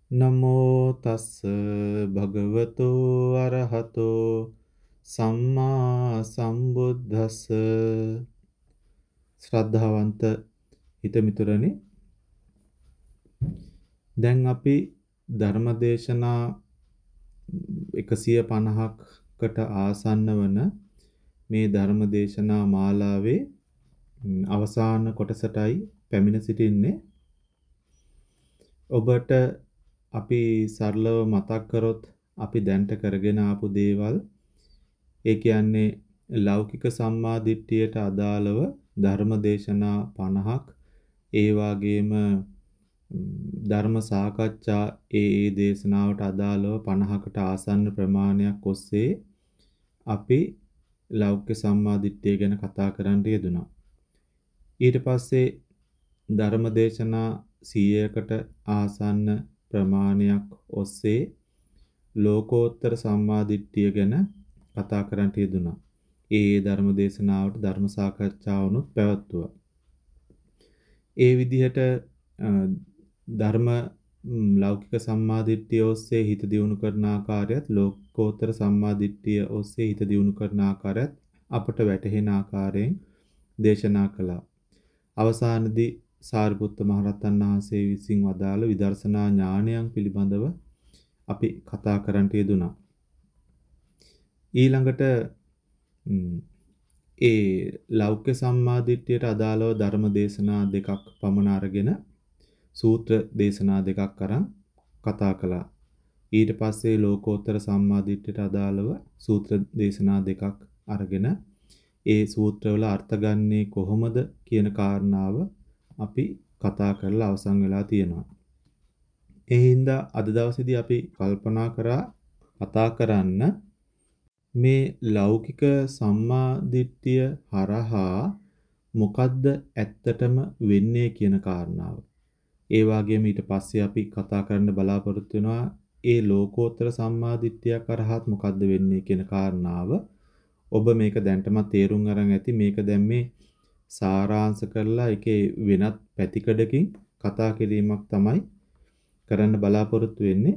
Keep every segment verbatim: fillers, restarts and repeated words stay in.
නමෝ තස්ස භගවතෝ අරහතෝ සම්මා සම්බුද්දස්ස ශ්‍රද්ධාවන්ත හිතමිතුරනි, දැන් අපි ධර්මදේශනා එකසිය පනහකට ආසන්න වන මේ ධර්මදේශනා මාලාවේ අවසාන කොටසටයි පැමිණ සිටින්නේ. ඔබට අපි සරලව මතක් කරොත් අපි දැන්ට කරගෙන ආපු දේවල්, ඒ කියන්නේ ලෞකික සම්මාදිට්ඨියට අදාළව ධර්මදේශනා පනහක්, ඒ වගේම ධර්ම සාකච්ඡා ඒ ඒ දේශනාවට අදාළව පනහකට ආසන්න ප්‍රමාණයක් ඔස්සේ අපි ලෞකික සම්මාදිට්ඨිය ගැන කතා කරන්න යෙදුණා. ඊට පස්සේ ධර්මදේශනා සීයකට ආසන්න ප්‍රමාණයක් ඔස්සේ ලෝකෝත්තර සම්මාදිට්ඨිය ගැන කතා කරන්න යෙදුණා. ඒ ඒ ධර්මදේශනාවට ධර්ම සාකච්ඡාවනුත් පැවැත්වුවා. ඒ විදිහට ධර්ම ලෞකික සම්මාදිට්ඨිය ඔස්සේ හිත දියුණු කරන ආකාරයත් ලෝකෝත්තර සම්මාදිට්ඨිය ඔස්සේ හිත දියුණු කරන ආකාරයත් අපට වැටහෙන ආකාරයෙන් දේශනා කළා. අවසානයේදී සාරිපුත්ත මහරහතන් වහන්සේ විසින් වදාළ විදර්ශනා ඥානයන් පිළිබඳව අපි කතා කරන්නට යෙදුණා. ඊළඟට ඒ ලෞකික සම්මාදිට්ඨියට අදාළව ධර්ම දේශනා දෙකක් පමණ අරගෙන සූත්‍ර දේශනා දෙකක් අරන් කතා කළා. ඊට පස්සේ ලෝකෝත්තර සම්මාදිට්ඨියට අදාළව සූත්‍ර දේශනා දෙකක් අරගෙන ඒ සූත්‍රවල අර්ථ ගන්නේ කොහොමද කියන කාරණාව අපි කතා කරලා අවසන් වෙලා තියෙනවා. ඒ හින්දා අද දවසේදී අපි කල්පනා කරා කතා කරන්න මේ ලෞකික සම්මාදිට්ඨිය හරහා මොකද්ද ඇත්තටම වෙන්නේ කියන කාරණාව. ඒ වගේම ඊට පස්සේ අපි කතා කරන්න බලාපොරොත්තු වෙනවා ඒ ලෝකෝත්තර සම්මාදිට්ඨිය කරහත් මොකද්ද වෙන්නේ කියන කාරණාව. ඔබ මේක දැන්ටම තේරුම් අරන් ඇති. මේක දැන් මේ සාරාංශ කරලා ඒකේ වෙනත් පැතිකඩකින් කතා කිරීමක් තමයි කරන්න බලාපොරොත්තු වෙන්නේ.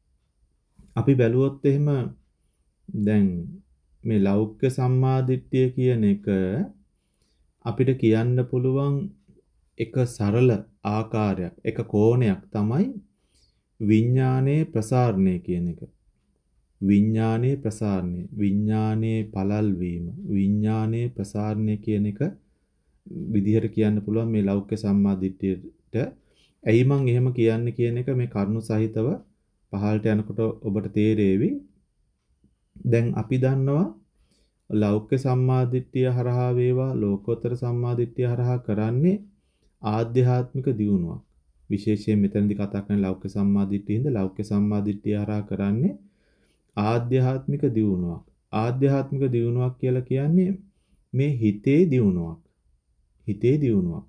අපි බැලුවොත් එහෙම දැන් මේ ලෞකික සම්මාදිට්ඨිය කියන එක අපිට කියන්න පුළුවන් එක සරල ආකාරයක්, එක කෝණයක් තමයි විඥානයේ ප්‍රසාරණය කියන එක. විඥානයේ ප්‍රසාරණය, විඥානයේ පළල් වීම, විඥානයේ ප්‍රසාරණය කියන එක විදිහට කියන්න පුළුවන් මේ ලෞකික සම්මාදිට්ඨියට. ඇයි මං එහෙම කියන්නේ කියන එක මේ කරුණු සහිතව පහළට යනකොට ඔබට තේරෙවි. දැන් අපි දන්නවා ලෞකික සම්මාදිට්ඨිය හරහා වේවා ලෝකෝත්තර සම්මාදිට්ඨිය හරහා කරන්නේ ආධ්‍යාත්මික දියුණුවක්. විශේෂයෙන් මෙතනදී කතා කරන ලෞකික සම්මාදිට්ඨියින්ද ලෞකික සම්මාදිට්ඨිය හරහා කරන්නේ ආධ්‍යාත්මික දියුණුවක්. ආධ්‍යාත්මික දියුණුවක් කියලා කියන්නේ මේ හිතේ දියුණුවක්. හිතේ දියුණුවක්.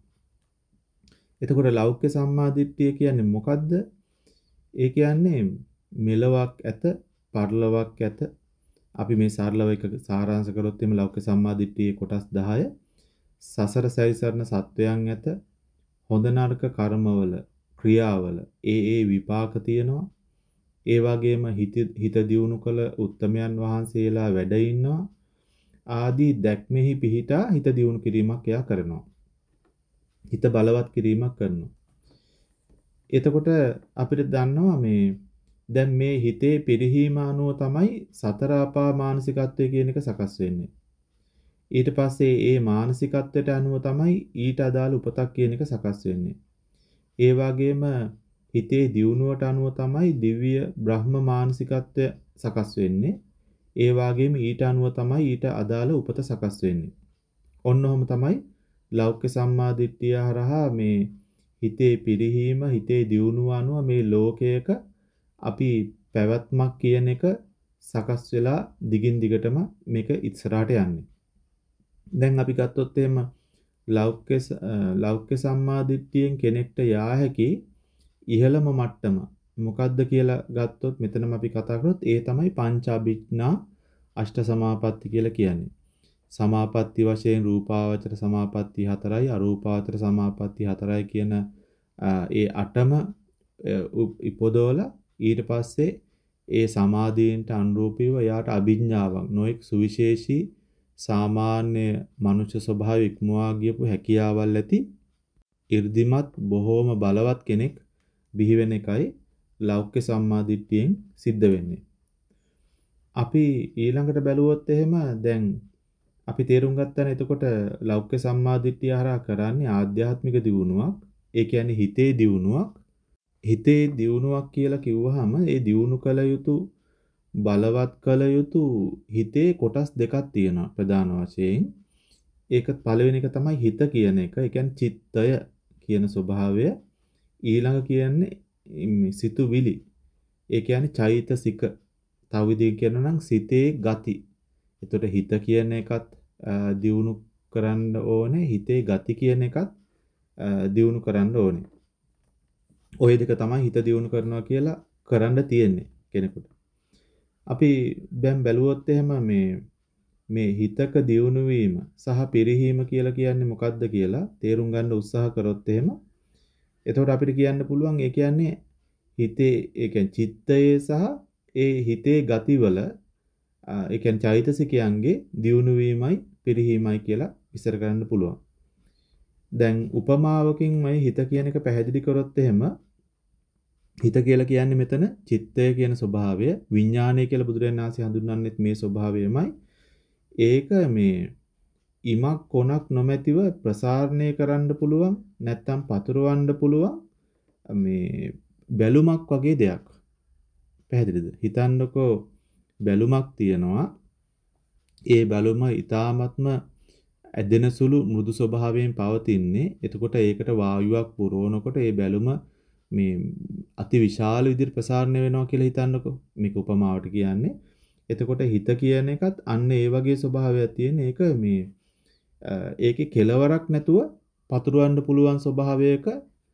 එතකොට ලෞකික සම්මාදිට්ඨිය කියන්නේ මොකද්ද? ඒ කියන්නේ මෙලොවක් ඇත, පරලොවක් ඇත. අපි මේ සරලව එක සාරාංශ කරොත් එimhe ලෞකික සම්මාදිට්ඨියේ කොටස් දහය සසර සැරිසරන සත්වයන් ඇත. හොඳ නරක කර්මවල, ක්‍රියාවල ඒ ඒ විපාක තියෙනවා. ඒ වගේම හිත හිත දියුණු කළ උත්තමයන් වහන්සේලා වැඩ ඉන්නවා. ආදී දැක්මෙහි පිහිටා හිත දියුණු කිරීමක් එයා කරනවා. හිත බලවත් කිරීමක් කරනවා. එතකොට අපිට දන්නවා මේ දැන් මේ හිතේ පිරිහීම අනුව තමයි සතර අපා මානසිකත්වය කියන එක සකස් වෙන්නේ. ඊට පස්සේ ඒ මානසිකත්වයට අනුව තමයි ඊට අදාළ උපතක් කියන එක සකස් වෙන්නේ. ඒ වගේම හිතේ දියුණුවට අනුව තමයි දිව්‍ය බ්‍රහ්ම මානසිකත්වය සකස් වෙන්නේ. ඒ වගේම ඊට අනුව තමයි ඊට අදාළ උපත සකස් වෙන්නේ. ඔන්නෝම තමයි ලෞකික සම්මාදිට්ඨිය හරහා මේ හිතේ පිරිහීම, හිතේ දියුණුව අනුව මේ ලෝකයක අපි පැවැත්මක් කියන එක සකස් වෙලා දිගින් දිගටම මේක ඉස්සරහට යන්නේ. දැන් අපි ගත්තොත් එහෙම ලෞකික ලෞකික සම්මාදිට්ඨියෙන් කෙනෙක්ට යා හැකි ඉහළම මට්ටම මොකද්ද කියලා ගත්තොත් මෙතනම අපි කතා කරොත් ඒ තමයි පංච අභිඥා අෂ්ට සමාපatti කියලා කියන්නේ. සමාපatti වශයෙන් රූපාවචර සමාපatti හතරයි, අරූපාවචර සමාපatti හතරයි කියන ඒ අටම ඉපදවලා ඊට පස්සේ ඒ සමාධීන්ට අනුරූපීව යාට අභිඥාවක් නොඑක් සුවිශේෂී සාමාන්‍ය මනුෂ්‍ය ස්වභාවය ඉක්මවා ගියපු හැකියාවල් ඇති 이르දිමත් බොහෝම බලවත් කෙනෙක් බිහි වෙන එකයි ලෞකික සම්මාදිට්ඨියෙන් සිද්ධ වෙන්නේ. අපි ඊළඟට බැලුවොත් එහෙම දැන් අපි තේරුම් ගත්තානේ එතකොට ලෞකික සම්මාදිට්ඨිය හරහා කරන්නේ ආධ්‍යාත්මික දියුණුවක්. ඒ කියන්නේ හිතේ දියුණුවක්. හිතේ දියුණුවක් කියලා කිව්වහම ඒ දියුණු කළ යුතු බලවත් කළ යුතු හිතේ කොටස් දෙකක් තියෙනවා ප්‍රධාන වශයෙන්. ඒක පළවෙනි එක තමයි හිත කියන එක. ඒ කියන්නේ චිත්තය කියන ස්වභාවය. ඊළඟ කියන්නේ සිතුවිලි. ඒ කියන්නේ චෛතසික. තව විදිහකින් කියනවා නම් සිතේ ගති. එතකොට හිත කියන එකත් දියුණු කරන්න ඕනේ. හිතේ ගති කියන එකත් දියුණු කරන්න ඕනේ. ওই දෙක තමයි හිත දියුණු කරනවා කියලා කරන්න තියෙන්නේ කෙනෙකුට. අපි දැන් බැලුවොත් එහෙම මේ මේ හිතක දියුණු වීම සහ පිරිහීම කියලා කියන්නේ මොකක්ද කියලා තේරුම් ගන්න උත්සාහ කරොත් එහෙම එතකොට අපිට කියන්න පුළුවන් ඒ කියන්නේ හිතේ ඒ කියන්නේ චිත්තයේ සහ ඒ හිතේ ගතිවල ඒ කියන්නේ චෛතසිකයන්ගේ දියුණු වීමයි පිරිහීමයි කියලා විස්තර කරන්න පුළුවන්. දැන් උපමාවකින් මේ හිත කියන එක පැහැදිලි කරොත් එහෙම හිත කියලා කියන්නේ මෙතන චිත්තය කියන ස්වභාවය විඥානය කියලා බුදුරජාණන් වහන්සේ හඳුන්වන්නේත් මේ ස්වභාවයමයි. ඒක මේ ඉමක් කොනක් නොමැතිව ප්‍රසාරණය කරන්න පුළුවන් නැත්නම් පතුරවන්න පුළුවන් මේ බැලුමක් වගේ දෙයක්. පැහැදිලිද? හිතන්නකෝ බැලුමක් තියනවා. ඒ බැලුම ඊ타ත්ම ඇදෙන සුළු මෘදු ස්වභාවයෙන් පවතින්නේ. එතකොට ඒකට වායුවක් පුරවනකොට ඒ බැලුම මේ අති විශාල විදිහට ප්‍රසාරණය වෙනවා කියලා හිතන්නකෝ. මේක උපමාවට කියන්නේ. එතකොට හිත කියන එකත් අන්න ඒ වගේ ස්වභාවයක් තියෙන. ඒක මේ ඒකේ කෙලවරක් නැතුව පතුරවන්න පුළුවන් ස්වභාවයක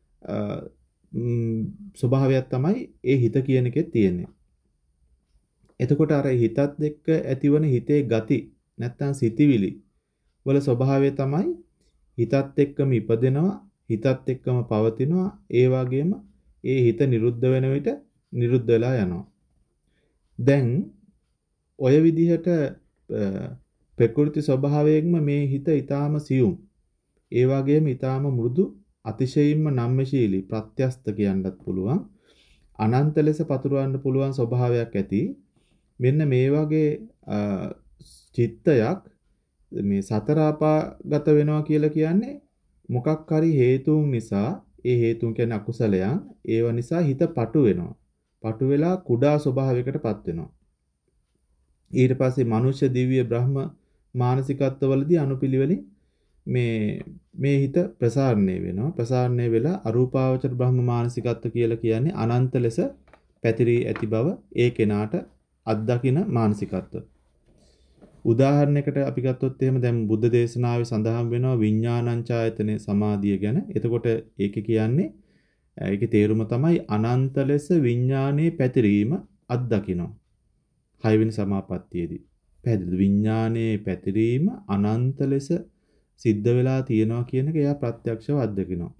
ස්වභාවයක් තමයි ඒ හිත කියන එකේ තියෙන්නේ. එතකොට අර හිතත් එක්ක ඇතිවන හිතේ ගති නැත්තම් සිතිවිලි වල ස්වභාවය තමයි හිතත් එක්කම ඉපදෙනවා හිතත් එක්කම පවතිනවා ඒ වගේම ඒ හිත නිරුද්ධ වෙන විට නිරුද්ධ වෙලා යනවා. දැන් ඔය විදිහට ප්‍රකෘති ස්වභාවයෙන්ම මේ හිත ඊටාම සියුම්. ඒ වගේම ඊටාම මෘදු අතිශයින්ම නම්‍යශීලී ප්‍රත්‍යස්ත කියන්නත් පුළුවන්. අනන්ත ලෙස පතුරවන්න පුළුවන් ස්වභාවයක් ඇති. මෙන්න මේ වගේ චිත්තයක් මේ සතර ආපාගත වෙනවා කියලා කියන්නේ මොකක් හරි හේතුන් නිසා ඒ හේතුන් කියන්නේ අකුසලයන් ඒව නිසා හිත පටු වෙනවා. පටු වෙලා කුඩා ස්වභාවයකටපත් වෙනවා. ඊට පස්සේ මනුෂ්‍ය දිව්‍ය බ්‍රහ්ම මානසිකත්වවලදී අනුපිළිවෙලින් මේ මේ හිත ප්‍රසාරණය වෙනවා. ප්‍රසාරණය වෙලා අරූපාවචර බ්‍රහ්ම මානසිකත්ව කියලා කියන්නේ අනන්ත ලෙස පැතිරී ඇති බව ඒ කෙනාට අත්දකින මානසිකත්ව. උදාහරණයකට අපි ගත්තොත් එහෙම දැන් බුද්ධ දේශනාවේ සඳහන් වෙනවා විඥානංචායතන සමාධිය ගැන. එතකොට ඒකේ කියන්නේ ඒකේ තේරුම තමයි අනන්ත ලෙස විඥානයේ පැතිරීම අත්දකිනවා. හයවෙනි සමාපත්තියේදී. පැහැදිලිද? විඥානයේ පැතිරීම අනන්ත ලෙස සිද්ධ වෙලා තියෙනවා කියන එක එයා ප්‍රත්‍යක්ෂව අත්දකිනවා.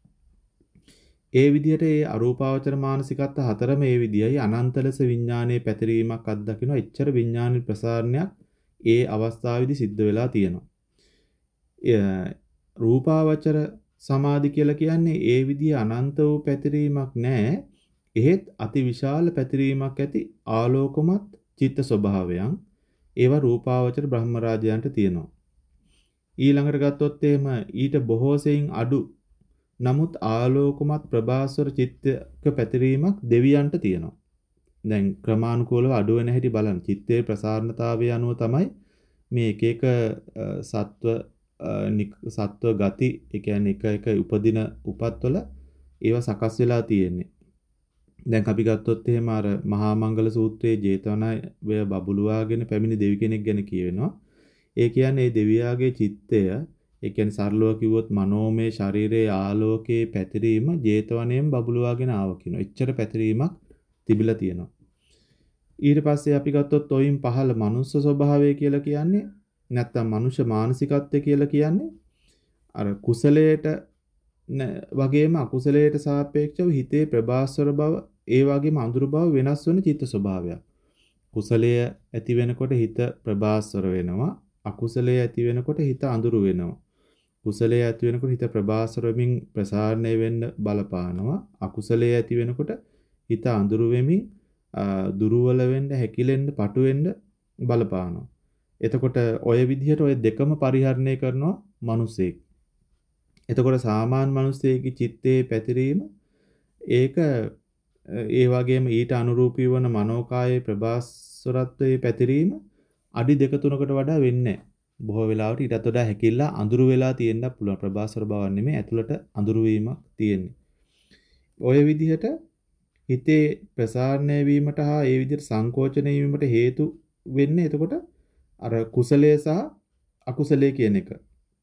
ඒ විදිහට ඒ අරූපාවචර මානසිකත්ව හතරම ඒ විදියයි අනන්ත ලෙස විඥානයේ පැතිරීමක් අත්දකිනවා. එච්චර විඥාන ප්‍රසාරණයක් ඒ අවස්ථාවේදී සිද්ධ වෙලා තියෙනවා. රූපාවචර සමාධි කියලා කියන්නේ ඒ විදිහ අනන්ත වූ පැතිරීමක් නැහැ. එහෙත් අතිවිශාල පැතිරීමක් ඇති ආලෝකමත් චිත්ත ස්වභාවයන් ඒවා රූපාවචර බ්‍රහ්මරාජයන්ට තියෙනවා. ඊළඟට ගත්තොත් එහෙම ඊට බොහෝ සෙයින් අඩු නමුත් ආලෝකමත් ප්‍රභාස්වර චිත්තක පැතිරීමක් දෙවියන්ට තියෙනවා. දැන් ක්‍රමානුකූලව අඩු වෙන හැටි බලන්න. චිත්තේ ප්‍රසාරණතාවය අනුව තමයි මේ එක එක සත්ව සත්ව ගති, ඒ කියන්නේ එක එක උපදින උපත්වල ඒවා සකස් වෙලා තියෙන්නේ. දැන් අපි ගත්තොත් එහෙම අර මහා මංගල සූත්‍රයේ ජේතවනාය බබළුවාගෙන පැමිණි දෙවි කෙනෙක් ගැන කියවෙනවා. ඒ කියන්නේ මේ දෙවියාගේ චිත්තය, ඒ කියන්නේ සරලව කිව්වොත් මනෝමය ශරීරයේ ආලෝකයේ පැතිරීම ජේතවනයෙන් බබළුවාගෙන ආවා කියනවා. එච්චර පැතිරීමක් තිබිලා තියෙනවා. ඊට පස්සේ අපි ගත්තොත් ඔයින් පහළ මනුස්ස ස්වභාවය කියලා කියන්නේ නැත්තම් මනුෂ්‍ය මානසිකත්වය කියලා කියන්නේ අර කුසලයට වගේම අකුසලයට සාපේක්ෂව හිතේ ප්‍රභාස්වර බව ඒ වගේම අඳුරු බව වෙනස් වෙන චිත්ත ස්වභාවයක්. කුසලය ඇති වෙනකොට හිත ප්‍රභාස්වර වෙනවා. අකුසලය ඇති වෙනකොට හිත අඳුරු වෙනවා. කුසලය ඇති වෙනකොට හිත ප්‍රභාස්වර වෙමින් ප්‍රසාරණය වෙන්න බලපානවා. අකුසලය ඇති වෙනකොට හිත අඳුරු වෙමින් දුර්වල වෙන්න, හැකිලෙන්න, පටු වෙන්න බලපානවා. එතකොට ඔය විදිහට ඔය දෙකම පරිහරණය කරනවා මිනිසෙක්. එතකොට සාමාන්‍ය මිනිසෙකගේ චිත්තේ පැතිරීම ඒක ඒ වගේම ඊට අනුරූපී වන මනෝකායේ ප්‍රභාස්වරත්වයේ පැතිරීම අඩි දෙක තුනකට වඩා වෙන්නේ නැහැ. බොහෝ වෙලාවට ඊටත් වඩා හැකියලා අඳුරු වෙලා තියෙන්න පුළුවන්. ප්‍රභාස්වර බවක් නෙමෙයි ඇතුළට අඳුරු වීමක් තියෙන්නේ. ඔය විදිහට හිතේ ප්‍රසාරණය වීමට හා ඒ විදිහට සංකෝචනය වීමට හේතු වෙන්නේ එතකොට අර කුසලය සහ අකුසලය කියන එක.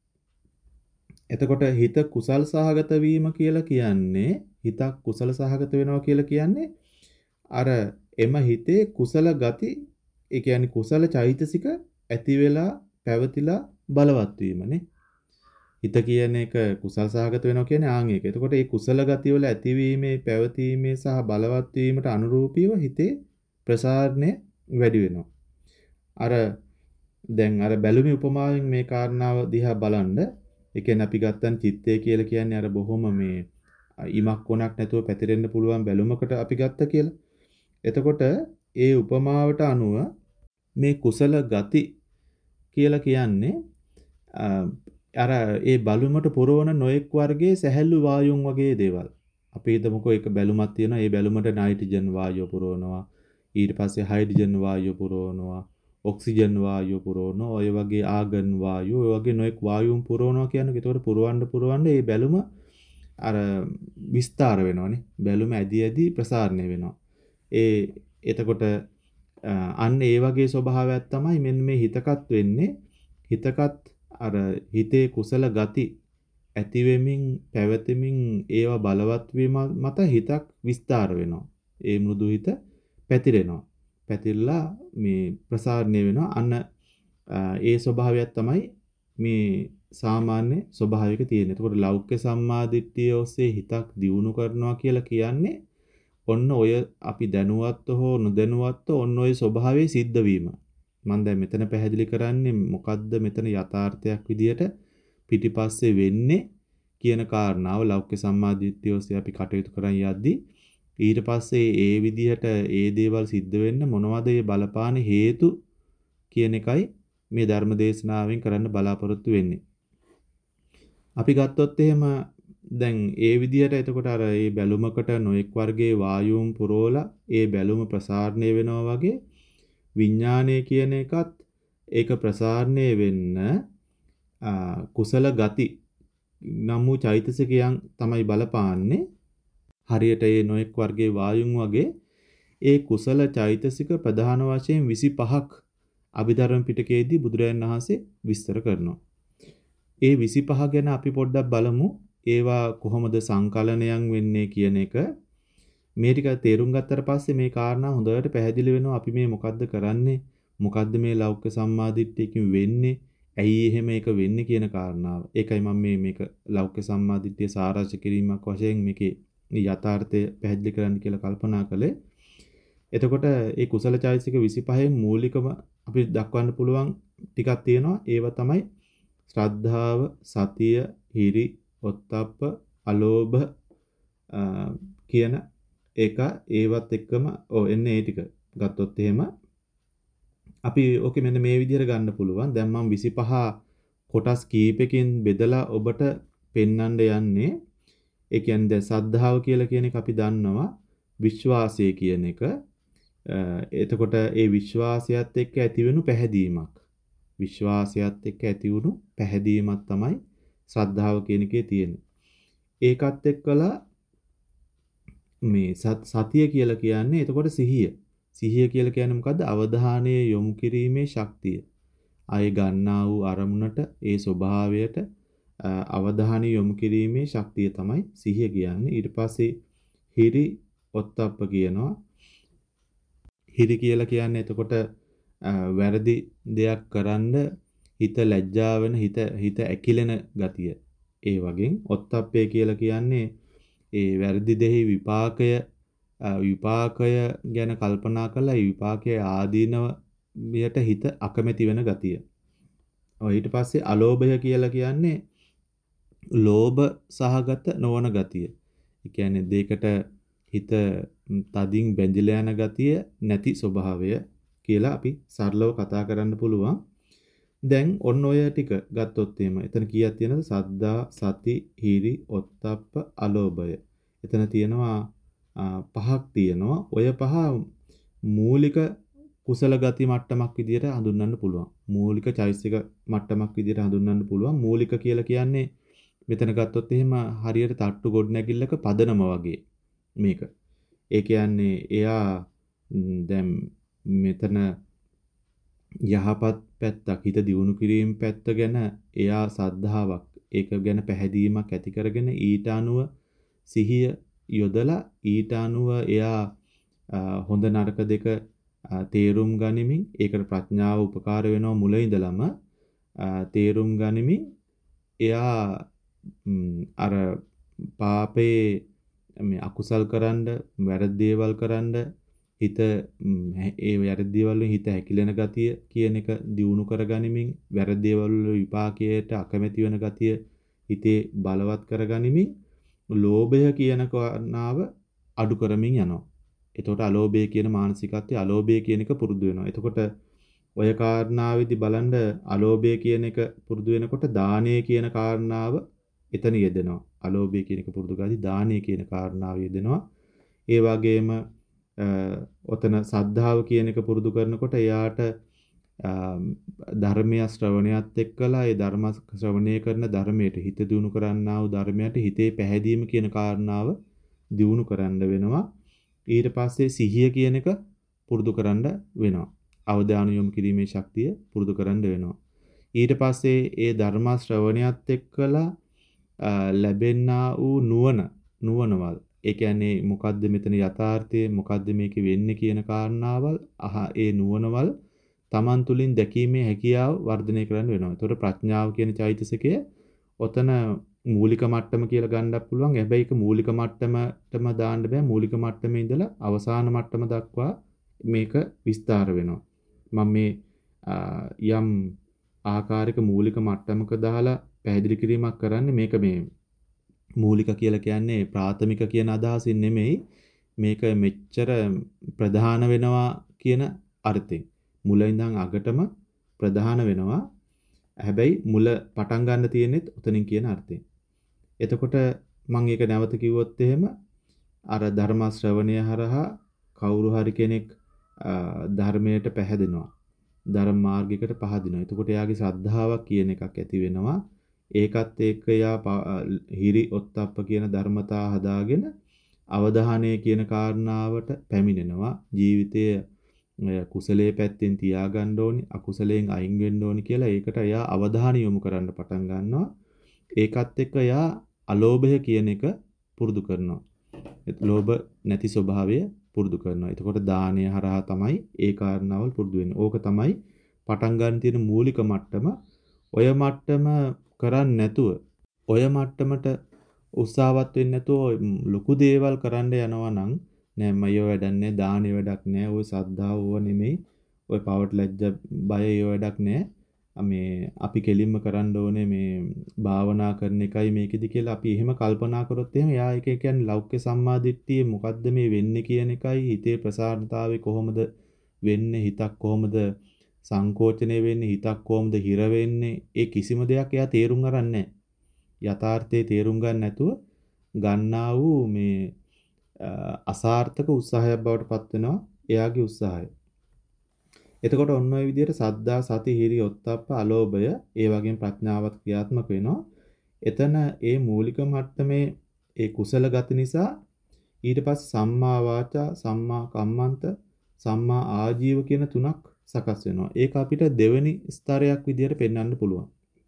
එතකොට හිත කුසල් සහගත වීම කියලා කියන්නේ හිතක් කුසල සහගත වෙනවා කියලා කියන්නේ අර එම හිතේ කුසල ගති ඒ කියන්නේ කුසල චෛතසික ඇති වෙලා පැවතිලා බලවත් වීමනේ. හිත කියන එක කුසල් සහගත වෙනවා කියන්නේ ආන් ඒක. එතකොට මේ කුසල ගති වල ඇතිවීමේ පැවතීමේ සහ බලවත් වීමට අනුරූපීව හිතේ ප්‍රසාරණය වැඩි වෙනවා. අර දැන් අර බැලුමේ උපමාවෙන් මේ කාරණාව දිහා බලන්න. ඒ කියන්නේ අපි ගත්තන් චිත්තය කියලා කියන්නේ අර බොහොම මේ ඉමක් කොනක් නැතුව පැතිරෙන්න පුළුවන් බැලුමකට අපි ගත්ත කියලා. එතකොට ඒ උපමාවට අනුව මේ කුසල ගති කියලා කියන්නේ අර ඒ බැලුමට පුරවන නොඑක් වර්ගයේ සැහැල්ලු වායුන් වගේ දේවල්. අපි හිතමුකෝ එක බැලුමක් තියෙනවා. ඒ බැලුමට නයිට්‍රජන් වායුව පුරවනවා. ඊට පස්සේ හයිඩ්‍රජන් වායුව පුරවනවා. ඔක්සිජන් වායුව පුරවනවා. ඔය වගේ ආගන් වායුව, ඔය වගේ නොඑක් වායුන් පුරවනවා කියන්නේ ඒකට පුරවන්න පුරවන්න මේ බැලුම අර විස්තර වෙනවානේ. බැලුම ඇදි ඇදි ප්‍රසාරණය වෙනවා. ඒ එතකොට අන්න ඒ වගේ ස්වභාවයක් තමයි මෙන්න මේ හිතකත් වෙන්නේ. හිතකත් අර හිතේ කුසල ගති ඇති වෙමින් පැවතෙමින් ඒවා බලවත් වීම මත හිතක් විස්තර වෙනවා. ඒ මෘදු හිත පැතිරෙනවා. පැතිරලා මේ ප්‍රසාරණය වෙනවා. අන්න ඒ ස්වභාවයක් තමයි මේ සාමාන්‍ය ස්වභාවික තියෙන්නේ. එතකොට ලෞකික සම්මාදිට්ඨිය ඔස්සේ හිතක් දියුණු කරනවා කියලා කියන්නේ ඔන්න ඔය අපි දැනුවත්ව හෝ නොදැනුවත්ව ඔන්න ඔය ස්වභාවයේ සිද්ධ වීම. මම දැන් මෙතන පැහැදිලි කරන්නේ මොකද්ද මෙතන යථාර්ථයක් විදියට පිටිපස්සේ වෙන්නේ කියන කාරණාව ලෞකික සම්මාදිට්ඨිය ඔස්සේ අපි කටයුතු කරන් යද්දී ඊට පස්සේ ඒ විදිහට ඒ දේවල් සිද්ධ වෙන්න මොනවද මේ බලපාන හේතු කියන එකයි මේ ධර්ම දේශනාවෙන් කරන්න බලාපොරොත්තු වෙන්නේ. අපි ගත්තොත් එහෙම දැන් ඒ විදිහට එතකොට අර මේ බැලුමකට නොඑක් වර්ගයේ වායුන් පුරවලා ඒ බැලුම ප්‍රසාරණය වෙනවා වගේ විඥානය කියන එකත් ඒක ප්‍රසාරණය වෙන්න කුසල ගති නම් වූ චෛතසිකයන් තමයි බලපාන්නේ. හරියට ඒ නොඑක් වර්ගයේ වායුන් වගේ ඒ කුසල චෛතසික ප්‍රධාන වශයෙන් විසිපහක් අභිධර්ම පිටකයේදී බුදුරජාණන් වහන්සේ විස්තර කරනවා. ඒ විසිපහ ගැන අපි පොඩ්ඩක් බලමු. ඒවා කොහොමද සංකලනයන් වෙන්නේ කියන එක. මේ ටික තේරුම් ගත්තට පස්සේ මේ කාරණා හොඳට පැහැදිලි වෙනවා. අපි මේ මොකද්ද කරන්නේ? මොකද්ද මේ ලෞකික සම්මාදිට්ඨියකින් වෙන්නේ? ඇයි එහෙම ඒක වෙන්නේ කියන කාරණාව. ඒකයි මම මේ මේක ලෞකික සම්මාදිට්ඨිය සාරාංශ කිරීමක් වශයෙන් මේකේ යථාර්ථය පැහැදිලි කරන්න කියලා කල්පනා කළේ. එතකොට මේ කුසල චෛතසික විසිපහෙන් මූලිකම අපි දක්වන්න පුළුවන් ටිකක් තියෙනවා. ඒව තමයි ශ්‍රද්ධාව, සතිය, හිරි, ඔත්තප්ප, අලෝභ කියන එක ඒවත් එක්කම ඔව් එන්නේ ඒ ටික ගත්තොත් එහෙම අපි ඕකේ මෙන්න මේ විදිහට ගන්න පුළුවන්. දැන් මම විසිපහ කොටස් කීපකින් බෙදලා ඔබට පෙන්වන්න යන්නේ. ඒ කියන්නේ දැන් සද්ධාව කියලා කියන එක අපි දන්නවා විශ්වාසය කියන එක. එතකොට ඒ විශ්වාසයත් එක්ක ඇතිවෙනු පැහැදීමක්. විශ්වාසයත් එක්ක ඇතිවුණු පැහැදීමක් තමයි ශ්‍රද්ධාව කියන එකේ තියෙන්නේ. ඒකත් එක්කලා මේ සතිය කියලා කියන්නේ එතකොට සිහිය. සිහිය කියලා කියන්නේ මොකද්ද? අවධානය යොමු කිරීමේ ශක්තිය. ආයේ ගන්නා වූ අරමුණට ඒ ස්වභාවයට අවධානය යොමු කිරීමේ ශක්තිය තමයි සිහිය කියන්නේ. ඊට පස්සේ හිරි ඔත්තප්ප කියනවා. හිරි කියලා කියන්නේ එතකොට වැරදි දෙයක් කරන්න හිත ලැජ්ජා වෙන හිත හිත ඇකිලෙන ගතිය. ඒ වගේ ඔත්තප්පේ කියලා කියන්නේ ඒ වැරදි දෙහි විපාකය විපාකය ගැන කල්පනා කරලා ඒ විපාකයේ ආදීනවයට හිත අකමැති වෙන ගතිය. ඔය ඊට පස්සේ අලෝභය කියලා කියන්නේ ලෝභ සහගත නොවන ගතිය. ඒ කියන්නේ දෙයකට හිත තදින් බැඳිලා යන ගතිය නැති ස්වභාවය කියලා අපි සරලව කතා කරන්න පුළුවන්. දැන් ඔන්න ඔය ටික ගත්තොත් එහෙම එතන කීයක් තියෙනවද? සද්දා, සති, හිරි, ඔත්තප්ප, අලෝභය. එතන තියෙනවා පහක් තියෙනවා. ඔය පහ මූලික කුසල ගති මට්ටමක් විදිහට හඳුන්වන්න පුළුවන්. මූලික චෛසික මට්ටමක් විදිහට හඳුන්වන්න පුළුවන්. මූලික කියලා කියන්නේ මෙතන ගත්තොත් එහෙම හරියට තට්ටු ගොඩ නැගිල්ලක පදනම වගේ මේක. ඒ කියන්නේ එයා දැන් මෙතන යහපත් පැත්තක් හිත දියුණු කිරීම පැත්ත ගැන එයා සද්ධාාවක් ඒක ගැන පැහැදීමක් ඇති කරගෙන ඊට අනුව සිහිය යොදලා ඊට අනුව එයා හොඳ නරක දෙක තේරුම් ගනිමින් ඒකට ප්‍රඥාව උපකාර වෙනවා මුල ඉඳලම තේරුම් ගනිමින් එයා අර පාපේ මේ අකුසල් කරන්න වැරදි දේවල් කරන්න හිත ඒ වැරදි දේවල් වලින් හිත හැකිලෙන ගතිය කියන එක දියුණු කරගනිමින් වැරදි දේවල් වල විපාකයට අකමැති වෙන ගතිය හිතේ බලවත් කරගනිමින් ලෝභය කියන කාරණාව අඩු කරමින් යනවා. එතකොට අලෝභය කියන මානසිකත්වයේ අලෝභය කියන එක පුරුදු වෙනවා. එතකොට ඔය කාරණාවේදී බලන්න අලෝභය කියන එක පුරුදු වෙනකොට දානය කියන කාරණාව එතන යෙදෙනවා. අලෝභය කියන එක පුරුදු කරද්දී දානය කියන කාරණාව යෙදෙනවා. ඒ වගේම ඔතන සද්ධාව කියන එක පුරුදු කරනකොට එයාට ධර්මය ශ්‍රවණයත් එක්කලා ඒ ධර්ම ශ්‍රවණය කරන ධර්මයට හිත දියුණු කරන්නා වූ ධර්මයට හිතේ පැහැදීම කියන කාරණාව දියුණු කරන්න වෙනවා. ඊට පස්සේ සිහිය කියන එක පුරුදු කරන්න වෙනවා. අවධානය යොමු කිරීමේ ශක්තිය පුරුදු කරන්න වෙනවා. ඊට පස්සේ ඒ ධර්ම ශ්‍රවණයත් එක්කලා ලැබෙන්නා වූ නුවණ නුවණවල් ඒ කියන්නේ මොකද්ද මෙතන යථාර්ථය මොකද්ද මේකේ වෙන්නේ කියන කාරණාවල් අහ ඒ නුවණවල් Taman තුලින් දැකීමේ හැකියාව වර්ධනය කරන්න වෙනවා. ඒතකොට ප්‍රඥාව කියන චෛතසිකය ඔතන මූලික මට්ටම කියලා ගන්නත් පුළුවන්. හැබැයි ඒක මූලික මට්ටමටම දාන්න බෑ. මූලික මට්ටමේ ඉඳලා අවසාන මට්ටම දක්වා මේක විස්තර වෙනවා. මම මේ යම් ආකාරයක මූලික මට්ටමක දාලා පැහැදිලි කිරීමක් කරන්නේ මේක මේ මූලික කියලා කියන්නේ ප්‍රාථමික කියන අදහසින් නෙමෙයි මේක මෙච්චර ප්‍රධාන වෙනවා කියන අර්ථයෙන් මුල ඉඳන් අගටම ප්‍රධාන වෙනවා හැබැයි මුල පටන් ගන්න තියෙන්නේ උතනින් කියන අර්ථයෙන් එතකොට මම ඒක නැවත කිව්වොත් එහෙම අර ධර්ම ශ්‍රවණය හරහා කවුරු හරි කෙනෙක් ධර්මයට පැහැදෙනවා ධර්ම මාර්ගයකට පහදිනවා එතකොට එයාගේ ශ්‍රද්ධාවක් කියන එකක් ඇති වෙනවා ඒකත් එක්ක යා හිරි ඔත්තප්ප කියන ධර්මතා හදාගෙන අවධානය කියන කාරණාවට පැමිණෙනවා ජීවිතයේ කුසලයේ පැත්තෙන් තියාගන්න ඕනි අකුසලයෙන් අයින් වෙන්න ඕනි කියලා ඒකට යා අවධානය යොමු කරන්න පටන් ගන්නවා ඒකත් එක්ක යා අලෝභය කියන එක පුරුදු කරනවා ලෝභ නැති ස්වභාවය පුරුදු කරනවා එතකොට දානය හරහා තමයි ඒ කාරණාවල් පුරුදු වෙන්නේ ඕක තමයි පටන් ගන්න තියෙන මූලික මට්ටම ඔය මට්ටම කරන්නේ නැතුව ඔය මට්ටමට උත්සාහවත් වෙන්නේ නැතුව ලොකු දේවල් කරන්න යනවා නම් නෑ මම ඒව වැඩක් නෑ දානෙ වැඩක් නෑ ඔය සද්ධාව ඕව නෙමෙයි ඔය පවට ලැජ්ජ බය ඒව වැඩක් නෑ මේ අපි කෙලින්ම කරන්න ඕනේ මේ භාවනා කරන එකයි මේකෙදි කියලා අපි එහෙම කල්පනා කරොත් එහෙම යා එක කියන්නේ ලෞකික සම්මාදිට්ඨියේ මොකද්ද මේ වෙන්නේ කියන එකයි හිතේ ප්‍රසාරතාවේ කොහොමද වෙන්නේ හිතක් කොහොමද සංකෝචනය වෙන්නේ හිතක් කොහොමද හිර වෙන්නේ ඒ කිසිම දෙයක් එයා තේරුම් ගන්න නැහැ. යථාර්ථයේ තේරුම් ගන්න නැතුව ගන්නා වූ මේ අසාර්ථක උත්සාහයක් බවට පත් වෙනවා එයාගේ උත්සාහය. එතකොට ඔන්න ඔය විදිහට සද්දා සති හිරි ඔත්තප්ප අලෝභය ඒ වගේම ප්‍රඥාවත් ක්‍රියාත්මක වෙනවා. එතන ඒ මූලික මට්ටමේ ඒ කුසල ගති නිසා ඊට පස්සේ සම්මා වාචා සම්මා කම්මන්ත සම්මා ආජීව කියන තුනක් සකස් වෙනවා. ඒක අපිට දෙවෙනි ස්තරයක් විදියට පෙන්වන්න පුළුවන්.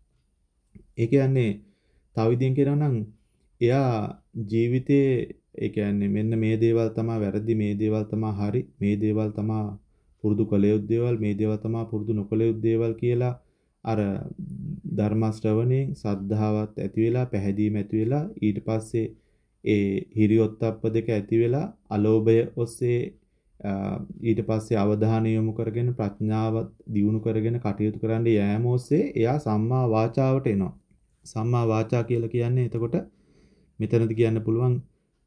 ඒ කියන්නේ තව විදිහෙන් කියනවා නම් එයා ජීවිතේ ඒ කියන්නේ මෙන්න මේ දේවල් තමයි වැරදි මේ දේවල් තමයි හරි මේ දේවල් තමයි පුරුදු කළ යුතු දේවල් මේ දේවල් තමයි පුරුදු නොකළ යුතු දේවල් කියලා අර ධර්ම ශ්‍රවණයෙන් සද්ධාවත් ඇති වෙලා පැහැදීම ඇති වෙලා ඊට පස්සේ ඒ හිරියොත්ප්ප දෙක ඇති වෙලා අලෝභය ඔස්සේ ඊට පස්සේ අවධානය යොමු කරගෙන ප්‍රඥාව දියුණු කරගෙන කටයුතු කරන්න යෑම ඔස්සේ එයා සම්මා වාචාවට එනවා. සම්මා වාචා කියලා කියන්නේ එතකොට මෙතනදී කියන්න පුළුවන්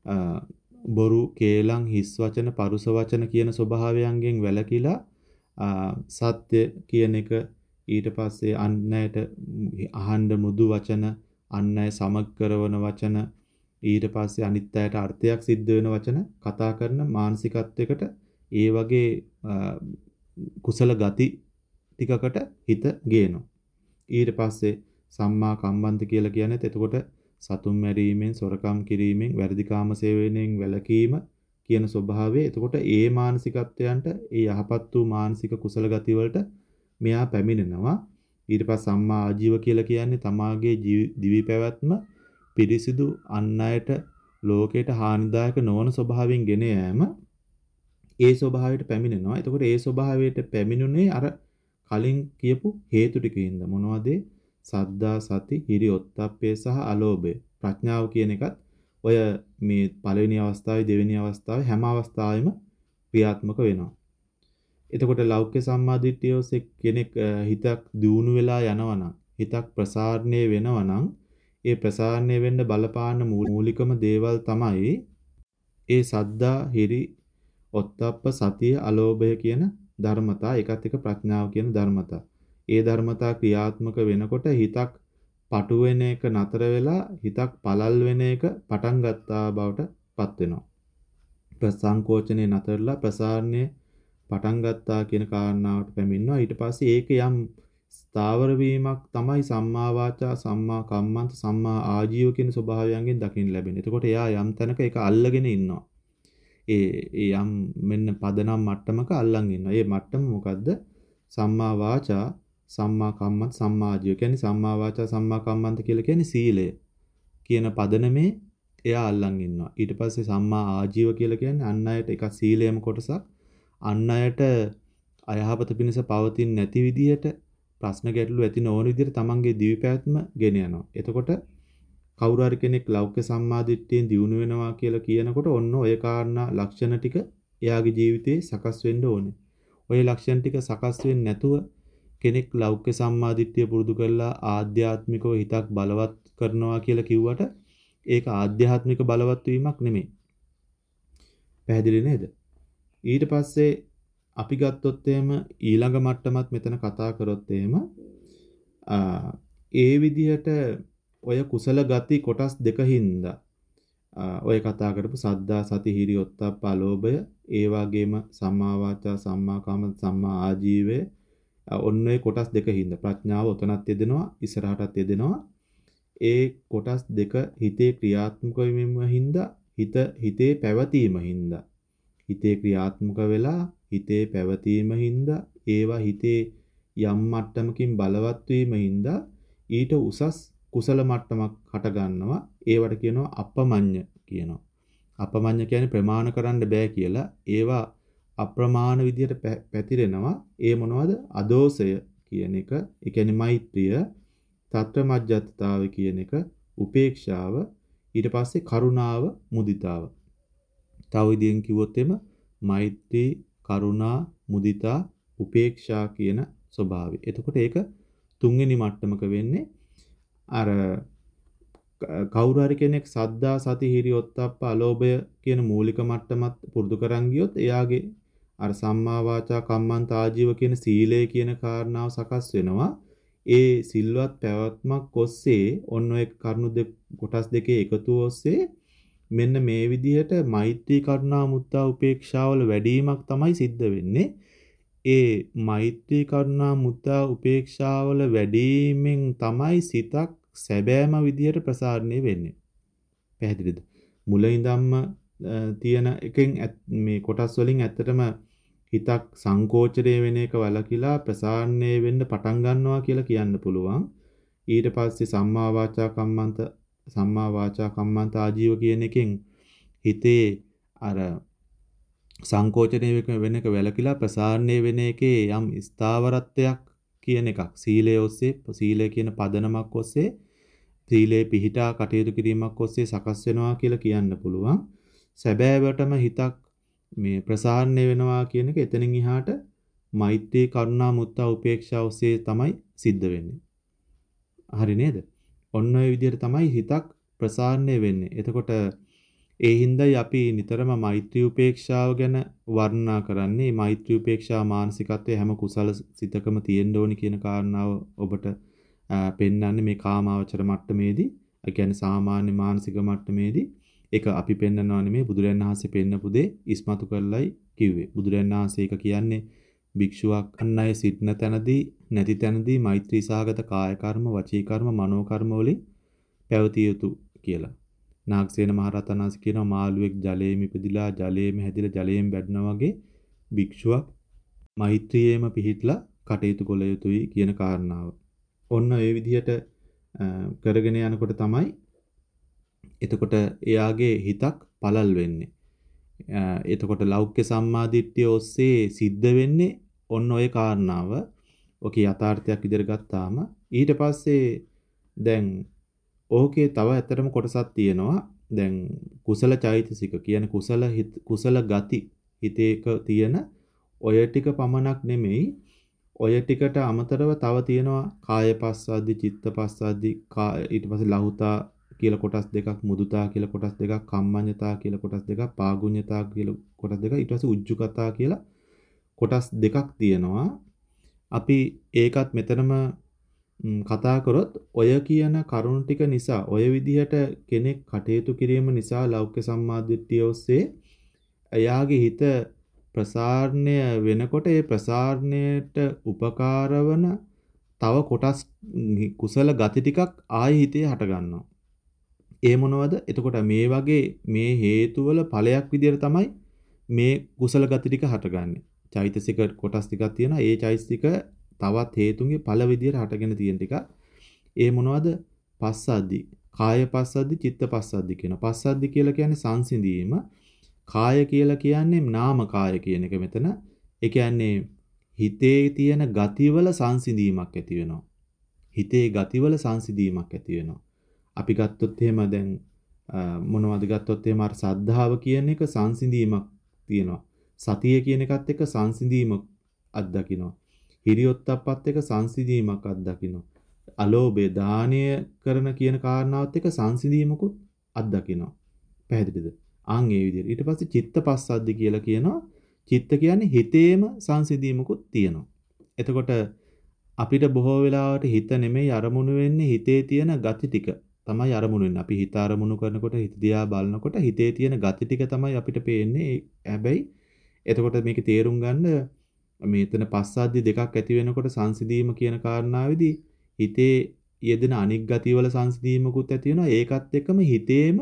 බොරු, කේලම්, හිස් වචන, පරුස වචන කියන ස්වභාවයන්ගෙන් වැළකීලා සත්‍ය කියන එක ඊට පස්සේ අන්නයට අහන්න මෘදු වචන, අන්නය සමග කරන වචන, ඊට පස්සේ අනිත් අයට අර්ථයක් සිද්ධ වෙන වචන කතා කරන මානසිකත්වයකට ඒ වගේ කුසල ගති ටිකකට හිත ගේනවා. ඊට පස්සේ සම්මා කම්මන්ත කියලා කියන්නේත් එතකොට සතුම් මැරීමෙන්, සොරකම් කිරීමෙන්, වැරදි කාම සේවනයෙන් වැළකීම කියන ස්වභාවය. එතකොට ඒ මානසිකත්වයන්ට ඒ යහපත් වූ මානසික කුසල ගති වලට මෙයා පැමිණෙනවා. ඊට පස්සේ සම්මා ආජීව කියලා කියන්නේ තමාගේ දිවි පැවැත්ම පිරිසිදු අන් අයට ලෝකයට හානිදායක නොවන ස්වභාවයෙන් ගෙන යෑම. ඒ ස්වභාවයට පැමිණෙනවා. එතකොට ඒ ස්වභාවයට පැමිණුනේ අර කලින් කියපු හේතු ටිකින්ද මොනවද? සද්දා, සති, හිරි, ඔත්තප්පේ සහ අලෝභය. ප්‍රඥාව කියන එකත් ඔය මේ පළවෙනි අවස්ථාවේ දෙවෙනි අවස්ථාවේ හැම අවස්ථාවෙම ක්‍රියාත්මක වෙනවා. එතකොට ලෞකික සම්මාදිට්ඨිය ඔස්සේ කෙනෙක් හිතක් දියුණු වෙලා යනවනම්, හිතක් ප්‍රසාරණය වෙනවනම්, ඒ ප්‍රසාරණය වෙන්න බලපාන මූලිකම දේවල් තමයි ඒ සද්දා, හිරි, ඔත්තප්ප, සතිය, අලෝභය කියන ධර්මතා. ඒකත් එක ප්‍රඥාව කියන ධර්මතා. ඒ ධර්මතා ක්‍රියාත්මක වෙනකොට හිතක් පටු වෙන එක නතර වෙලා හිතක් පළල් වෙන එක පටන් ගත්තා බවට පත් වෙනවා. ප්‍රසංකෝචනේ නතරලා ප්‍රසාරණය පටන් ගත්තා කියන කාරණාවට පැමිණෙනවා. ඊට පස්සේ ඒක යම් ස්ථාවර වීමක් තමයි සම්මා වාචා, සම්මා කම්මන්ත, සම්මා ආජීව කියන ස්වභාවයන්ගෙන් දකින්න ලැබෙන්නේ. එතකොට එයා යම් තැනක ඒක අල්ලගෙන ඉන්නවා. ඒ ඒ යම් මෙන්න පදනම් මට්ටමක අල්ලන් ඉන්නවා. ඒ මට්ටම මොකද්ද? සම්මා වාචා, සම්මා කම්මන්ත, සම්මා ආජීව. කියන්නේ සම්මා වාචා, සම්මා කම්මන්ත කියලා කියන්නේ සීලය කියන පදනමේ එයා අල්ලන් ඉන්නවා. ඊට පස්සේ සම්මා ආජීව කියලා කියන්නේ අන් අයට එක සීලයම කොටසක් අන් අයට අයහපත පිණිස පවතින නැති විදිහට ප්‍රශ්න ගැටලු ඇති නොවන විදිහට තමන්ගේ දිවි පැවැත්ම ගෙන යනවා. එතකොට කවුරු හරි කෙනෙක් ලෞකික සම්මාදිට්ඨියෙන් දියුණු වෙනවා කියලා කියනකොට ඔන්න ඔය කාරණා ලක්ෂණ ටික එයාගේ ජීවිතේ සකස් වෙන්න ඕනේ. ඔය ලක්ෂණ ටික සකස් වෙන්නේ නැතුව කෙනෙක් ලෞකික සම්මාදිට්ඨිය පුරුදු කරලා ආධ්‍යාත්මිකව හිතක් බලවත් කරනවා කියලා කිව්වට ඒක ආධ්‍යාත්මික බලවත් වීමක් නෙමෙයි. පැහැදිලි නේද? ඊට පස්සේ අපි ගත්තොත් එහෙම ඊළඟ මට්ටමත් මෙතන කතා කරොත් එහෙම ඒ විදිහට ඔය කුසල ගති කොටස් දෙකින්ද ඔය කතා කරපු සද්දා, සති, හිරි, ඔත්තප්ප, අලෝභය, ඒ වගේම සම්මා වාචා, සම්මා කාම, සම්මා ආජීවය ඔන්න ඔය කොටස් දෙකින්ද ප්‍රඥාව උතනත් යෙදෙනවා, ඉස්සරහටත් යෙදෙනවා. ඒ කොටස් දෙක හිතේ ක්‍රියාත්මක වීමෙන් හින්දා හිත හිතේ පැවතීම හින්දා හිතේ ක්‍රියාත්මක වෙලා හිතේ පැවතීම හින්දා ඒවා හිතේ යම් මට්ටමකින් බලවත් වීම හින්දා ඊට උසස් කුසල මට්ටමක් හට ගන්නවා. ඒවට කියනවා අපමඤ්ඤ කියනවා. අපමඤ්ඤ කියන්නේ ප්‍රමාණ කරන්න බෑ කියලා. ඒවා අප්‍රමාණ විදියට පැතිරෙනවා. ඒ මොනවද? අදෝසය කියන එක, ඒ කියන්නේ මෛත්‍රිය, තත්ත්වමජ්ජත්තාව කියන එක, උපේක්ෂාව, ඊට පස්සේ කරුණාව, මුදිතාව. තව විදිහෙන් කිව්වොත් එම මෛත්‍රී, කරුණා, මුදිතා, උපේක්ෂා කියන ස්වභාවය. එතකොට ඒක තුන්වෙනි මට්ටමක වෙන්නේ අර කවුරු හරි කෙනෙක් සද්දා, සති, හිරි, ඔත්තප්ප, අලෝභය කියන මූලික මට්ටමත් පුරුදු කරන් ගියොත් එයාගේ අර සම්මා වාචා, කම්මන්ත, ආජීව කියන සීලය කියන කාරණාව සකස් වෙනවා. ඒ සිල්වත් පැවැත්මක් ඔස්සේ ඔන්න ඔය කරුණු දෙක කොටස් දෙකේ එකතුව ඔස්සේ මෙන්න මේ විදිහට මෛත්‍රී, කරුණා, මුදිතා, උපේක්ෂාවල වැඩිවීමක් තමයි සිද්ධ වෙන්නේ. ඒ මෛත්‍රී, කරුණා, මුදිතා, උපේක්ෂාවල වැඩිවීමෙන් තමයි සිතක් සැබෑම විදිහට ප්‍රසාරණය වෙන්නේ. පැහැදිලිද? මුල ඉඳන්ම තියෙන එකෙන් මේ කොටස් වලින් ඇත්තටම හිතක් සංකෝචනය වෙන එක වලකිලා ප්‍රසාරණය වෙන්න පටන් ගන්නවා කියලා කියන්න පුළුවන්. ඊට පස්සේ සම්මා වාචා කම්මන්ත සම්මා වාචා කම්මන්ත ආජීව කියන එකෙන් හිතේ අර සංකෝචනය වෙන එක වැළකීලා ප්‍රසාරණය වෙන එකේ යම් ස්ථාවරත්වයක් කියන එකක්. සීලය ඔස්සේ සීලය කියන පදනමක් ඔස්සේ සීලේ පිහිටා කටයුතු කිරීමක් ඔස්සේ සකස් වෙනවා කියලා කියන්න පුළුවන්. සැබෑවටම හිතක් මේ ප්‍රසාරණය වෙනවා කියන එක එතනින් එහාට මෛත්‍රී කරුණා මුත්තා උපේක්ෂා ඔස්සේ තමයි සිද්ධ වෙන්නේ. හරි නේද? ඔන්න ඔය විදිහට තමයි හිතක් ප්‍රසාරණය වෙන්නේ. එතකොට ඒ හින්දායි අපි නිතරම මෛත්‍රී උපේක්ෂාව ගැන වර්ණනා කරන්නේ. මෛත්‍රී උපේක්ෂා මානසිකත්වයේ හැම කුසල සිතකම තියෙන්න ඕනි කියන කාරණාව ඔබට පෙන්වන්නේ මේ කාමාවචර මට්ටමේදී. ඒ කියන්නේ සාමාන්‍ය මානසික මට්ටමේදී ඒක අපි පෙන්වනවා නෙමෙයි බුදුරයන් වහන්සේ පෙන්නපු දේ ඉස්මතු කරලයි කිව්වේ. බුදුරයන් වහන්සේ ඒක කියන්නේ භික්ෂුවක් අන් අය සිටින තැනදී නැති තැනදී මෛත්‍රී සාගත කාය කර්ම, වචී කර්ම, මනෝ කර්ම වලින් පැවතිය යුතු කියලා. නාගසේන මහරහතන් වහන්සේ කියනවා මාළුවෙක් ජලයේම ඉපදිලා ජලයේම හැදිලා ජලයේම වැඩනවා වගේ භික්ෂුවක් මෛත්‍රියේම පිහිටලා කටයුතු කළ යුතුයි කියන කාරණාව. ඔන්න ඒ විදිහට කරගෙන යනකොට තමයි එතකොට එයාගේ හිතක් පළල් වෙන්නේ. එතකොට ලෞක්‍ය සම්මාදිට්ඨිය ඔස්සේ සිද්ධ වෙන්නේ ඔන්න ඔය කාරණාව. ඔකේ යථාර්ථයක් විදිහට ගත්තාම ඊට පස්සේ දැන් ඕකේ තව ඇත්තටම කොටසක් තියෙනවා. දැන් කුසල චෛතසික කියන කුසල කුසල ගති හිතේක තියෙන ඔය ටික පමණක් නෙමෙයි ඔය ටිකට අමතරව තව තියෙනවා කාය පස්සද්දි චිත්ත පස්සද්දි ඊට පස්සේ ලහුතා කියලා කොටස් දෙකක් මුදුතා කියලා කොටස් දෙකක් කම්මඤ්ඤතා කියලා කොටස් දෙකක් පාගුඤ්ඤතා කියලා කොටස් දෙකක් ඊට පස්සේ උජ්ජුකතා කියලා කොටස් දෙකක් තියෙනවා. අපි ඒකත් මෙතනම කතා කරොත් ඔය කියන කරුණු ටික නිසා ඔය විදිහට කෙනෙක් කටයුතු කිරීම නිසා ලෞකික සම්මාදිට්ඨිය ඔස්සේ එයාගේ හිත ප්‍රසාරණය වෙනකොට ඒ ප්‍රසාරණයට උපකාර වන තව කොටස් කුසල ගති ටිකක් ආයෙ හිතේ හට ගන්නවා. ඒ මොනවද? එතකොට මේ වගේ මේ හේතු වල ඵලයක් විදිහට තමයි මේ කුසල ගති ටික හටගන්නේ. චෛතසික කොටස් ටිකක් තියෙනවා. ඒ චෛතසික තවත් හේතුන්ගේ ඵල විදිහට හටගෙන තියෙන ටික. ඒ මොනවද? පස්සද්දි. කාය පස්සද්දි, චිත්ත පස්සද්දි කියන. පස්සද්දි කියලා කියන්නේ සංසිඳීම. කාය කියලා කියන්නේ නාම කාය කියන එක මෙතන. ඒ කියන්නේ හිතේ තියෙන ගතිවල සංසිඳීමක් ඇති වෙනවා. හිතේ ගතිවල සංසිඳීමක් ඇති වෙනවා. අපි ගත්තොත් එහෙම දැන් මොනවද ගත්තොත් එහෙම අර සද්ධාව කියන එක සංසිඳීමක් තියෙනවා. සතිය කියන එකත් එක්ක සංසිඳීමක් අත්දකින්නවා. හිරියොත්ප්පත් එක්ක සංසිඳීමක් අත්දකින්නවා. අලෝභය දානය කරන කියන කාරණාවත් එක්ක සංසිඳීමකුත් අත්දකින්නවා. පැහැදිලිද? ආන් ඒ විදිහට. ඊට පස්සේ චිත්ත පස්සද්දි කියලා කියනවා. චිත්ත කියන්නේ හිතේම සංසිඳීමකුත් තියෙනවා. එතකොට අපිට බොහෝ වෙලාවට හිත නෙමෙයි අරමුණු වෙන්නේ හිතේ තියෙන ගති ටික තමයි අරමුණු වෙන්නේ. අපි හිත අරමුණු කරනකොට හිත දිහා බලනකොට හිතේ තියෙන ගති ටික තමයි අපිට පේන්නේ. හැබැයි එතකොට මේකේ තේරුම් ගන්න මේතන පස්සද්දි දෙකක් ඇති වෙනකොට සංසිඳීම කියන කාරණාවේදී හිතේ යෙදෙන අනික් ගති වල සංසිඳීමකුත් ඇති වෙනවා. ඒකත් එක්කම හිතේම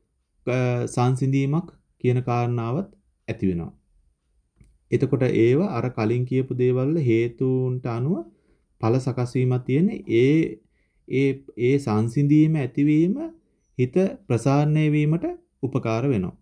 සංසිඳීමක් කියන කාරණාවත් ඇති වෙනවා. එතකොට ඒව අර කලින් කියපු දේවල් වල හේතුන්ට අනුව ඵල සකස් වීමක් තියෙන්නේ. ඒ ඒ ඒ සංසිඳීම ඇතිවීම හිත ප්‍රසාරණය වීමට උපකාර වෙනවා.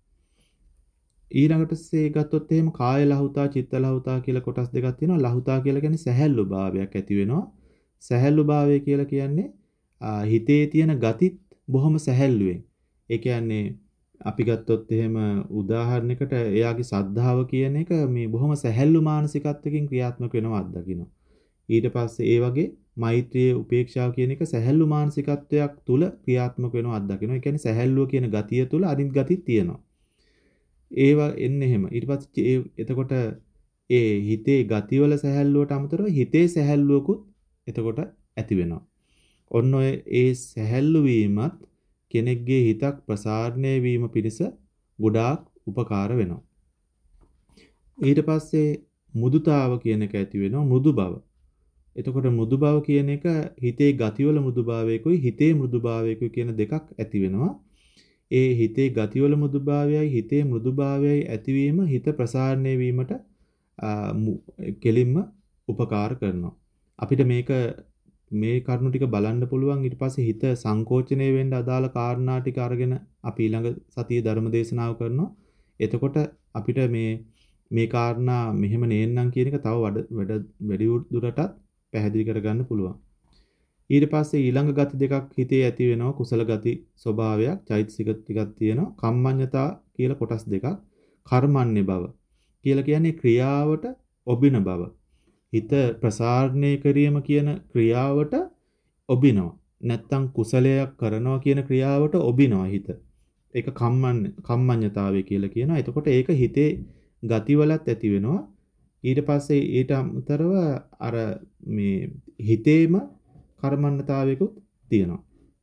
ඊළඟට සේ ගත්තොත් එහෙම කාය ලහුතා චිත්ත ලහුතා කියලා කොටස් දෙකක් තියෙනවා. ලහුතා කියලා කියන්නේ සැහැල්ලු භාවයක් ඇති වෙනවා. සැහැල්ලු භාවය කියලා කියන්නේ හිතේ තියෙන ගතිත් බොහොම සැහැල්ලුවෙන්. ඒ කියන්නේ අපි ගත්තොත් එහෙම උදාහරණයකට එයාගේ සද්ධාව කියන එක මේ බොහොම සැහැල්ලු මානසිකත්වකින් ක්‍රියාත්මක වෙනවා අත්දකින්න. ඊට පස්සේ ඒ වගේ මෛත්‍රිය උපේක්ෂාව කියන එක සැහැල්ලු මානසිකත්වයක් තුල ක්‍රියාත්මක වෙනවා අත්දකින්න. ඒ කියන්නේ සැහැල්ලුව කියන ගතිය තුල අනිත් ගතිත් තියෙනවා. ඒවා එන්නේ එහෙම. ඊට පස්සේ එතකොට ඒ හිතේ ගතිවල සැහැල්ලුවට අමතරව හිතේ සැහැල්ලුවකුත් එතකොට ඇති වෙනවා. ඔන්න ඔය ඒ සැහැල්ලු වීමත් කෙනෙක්ගේ හිතක් ප්‍රසාරණය වීම පිණිස ගොඩාක් උපකාර වෙනවා. ඊට පස්සේ මුදුතාව කියන එක ඇති වෙනවා මෘදු බව. එතකොට මෘදු බව කියන එක හිතේ ගතිවල මෘදු භාවයකුයි හිතේ මෘදු භාවයකුයි කියන දෙකක් ඇති වෙනවා. ඒ හිතේ ගතිවල මෘදු භාවයයි හිතේ මෘදු භාවයයි ඇතිවීම හිත ප්‍රසාරණය වීමට කෙලින්ම උපකාර කරනවා. අපිට මේක මේ කරුණු ටික බලන්න පුළුවන්. ඊට පස්සේ හිත සංකෝචනය වෙන්න අදාළ කාරණා ටික අරගෙන අපි ඊළඟ සතියේ ධර්ම දේශනාව කරනවා. එතකොට අපිට මේ මේ කාරණා මෙහෙම නේන්නම් කියන එක තව වැඩ වැඩි දුරටත් පැහැදිලි කරගන්න පුළුවන්. ඊට පස්සේ ඊළඟ ගති දෙකක් හිතේ ඇති වෙනවා කුසල ගති ස්වභාවයක් චෛතසික ටිකක් තියෙනවා කම්මඤ්ඤතා කියලා කොටස් දෙකක් කර්මන්නේ බව කියලා කියන්නේ ක්‍රියාවට ඔබින බව හිත ප්‍රසාරණය කිරීම කියන ක්‍රියාවට ඔබිනවා නැත්තම් කුසලයක් කරනවා කියන ක්‍රියාවට ඔබිනවා හිත ඒක කම්මන්න කම්මඤ්ඤතාවය කියලා කියනවා එතකොට ඒක හිතේ ගතිවලත් ඇති වෙනවා ඊට පස්සේ ඊට අමතරව අර මේ හිතේම කර්මන්නතාවයකුත් තියෙනවා.